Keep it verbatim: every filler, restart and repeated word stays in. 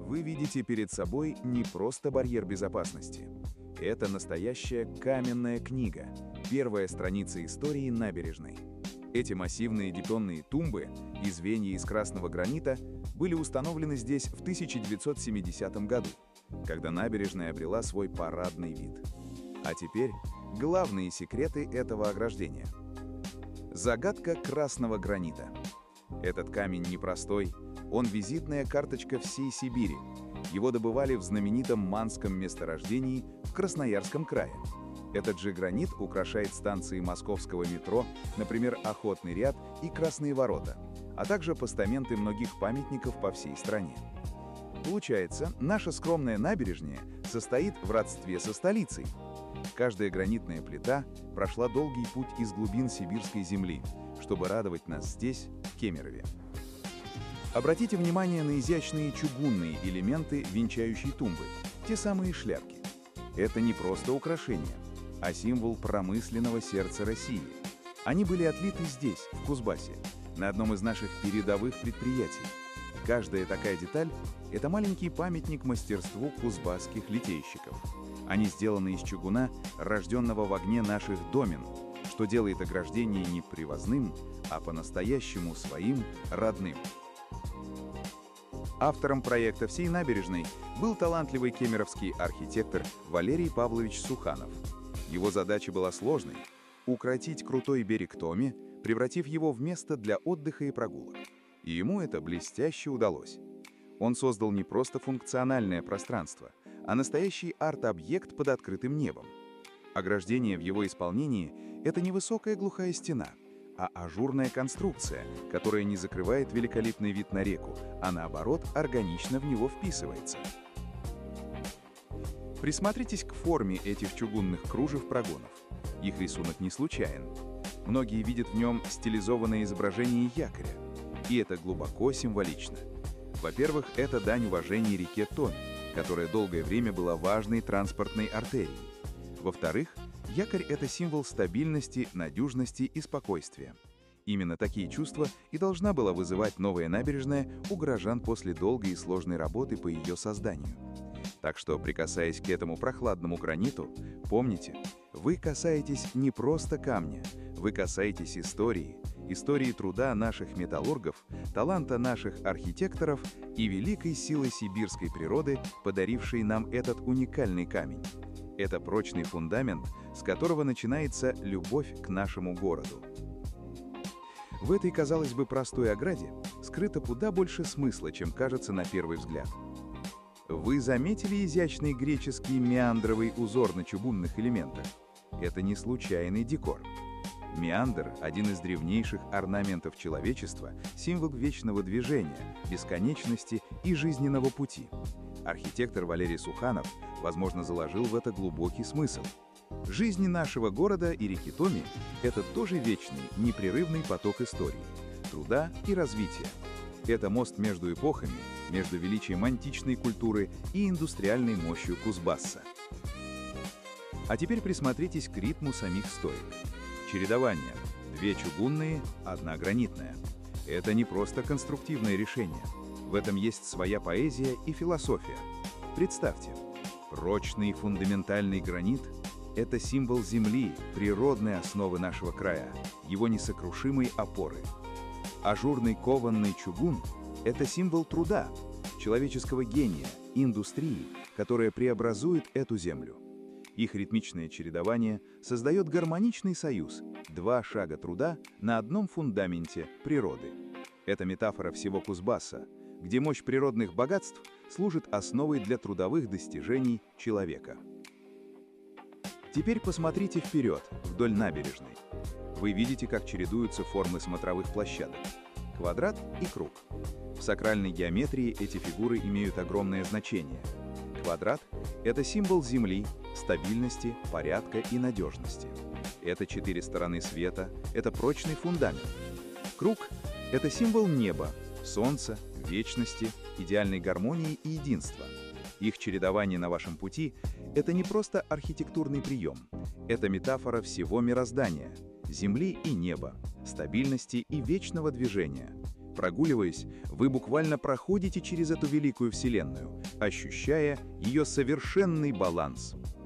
Вы видите перед собой не просто барьер безопасности. Это настоящая каменная книга, первая страница истории набережной. Эти массивные бетонные тумбы и звенья из красного гранита были установлены здесь в тысяча девятьсот семидесятом году, когда набережная обрела свой парадный вид. А теперь главные секреты этого ограждения. Загадка красного гранита. Этот камень непростой, он визитная карточка всей Сибири. Его добывали в знаменитом Манском месторождении в Красноярском крае. Этот же гранит украшает станции московского метро, например, Охотный ряд и Красные ворота, а также постаменты многих памятников по всей стране. Получается, наша скромная набережная состоит в родстве со столицей. Каждая гранитная плита прошла долгий путь из глубин сибирской земли, чтобы радовать нас здесь, в Кемерове. Обратите внимание на изящные чугунные элементы венчающей тумбы, те самые шляпки. Это не просто украшения, а символ промышленного сердца России. Они были отлиты здесь, в Кузбассе, на одном из наших передовых предприятий. Каждая такая деталь — это маленький памятник мастерству кузбасских литейщиков. Они сделаны из чугуна, рожденного в огне наших домен, что делает ограждение не привозным, а по-настоящему своим, родным. Автором проекта всей набережной был талантливый кемеровский архитектор Валерий Павлович Суханов. Его задача была сложной — укротить крутой берег Томи, превратив его в место для отдыха и прогулок. И ему это блестяще удалось. Он создал не просто функциональное пространство, а настоящий арт-объект под открытым небом. Ограждение в его исполнении — это не высокая глухая стена, а ажурная конструкция, которая не закрывает великолепный вид на реку, а наоборот органично в него вписывается. Присмотритесь к форме этих чугунных кружев-прогонов. Их рисунок не случайен. Многие видят в нем стилизованное изображение якоря. И это глубоко символично. Во-первых, это дань уважения реке Томи, которая долгое время была важной транспортной артерией. Во-вторых, якорь — это символ стабильности, надежности и спокойствия. Именно такие чувства и должна была вызывать новая набережная у горожан после долгой и сложной работы по ее созданию. Так что, прикасаясь к этому прохладному граниту, помните, вы касаетесь не просто камня, вы касаетесь истории, истории труда наших металлургов, таланта наших архитекторов и великой силы сибирской природы, подарившей нам этот уникальный камень. Это прочный фундамент, с которого начинается любовь к нашему городу. В этой, казалось бы, простой ограде скрыто куда больше смысла, чем кажется на первый взгляд. Вы заметили изящный греческий меандровый узор на чугунных элементах? Это не случайный декор. Меандр — один из древнейших орнаментов человечества, символ вечного движения, бесконечности и жизненного пути. Архитектор Валерий Суханов, возможно, заложил в это глубокий смысл. Жизнь нашего города и реки Томи — это тоже вечный, непрерывный поток истории, труда и развития. Это мост между эпохами, между величием античной культуры и индустриальной мощью Кузбасса. А теперь присмотритесь к ритму самих стоек. Чередование. Две чугунные, одна гранитная. Это не просто конструктивное решение. В этом есть своя поэзия и философия. Представьте, прочный фундаментальный гранит — это символ земли, природной основы нашего края, его несокрушимой опоры. Ажурный кованный чугун — это символ труда, человеческого гения, индустрии, которая преобразует эту землю. Их ритмичное чередование создает гармоничный союз — два шага труда на одном фундаменте природы. Это метафора всего Кузбасса, где мощь природных богатств служит основой для трудовых достижений человека. Теперь посмотрите вперед, вдоль набережной. Вы видите, как чередуются формы смотровых площадок — квадрат и круг. В сакральной геометрии эти фигуры имеют огромное значение. Квадрат — это символ Земли, стабильности, порядка и надежности. Это четыре стороны света, это прочный фундамент. Круг — это символ неба, солнца, вечности, идеальной гармонии и единства. Их чередование на вашем пути — это не просто архитектурный прием, это метафора всего мироздания, земли и неба, стабильности и вечного движения. Прогуливаясь, вы буквально проходите через эту великую Вселенную, ощущая ее совершенный баланс.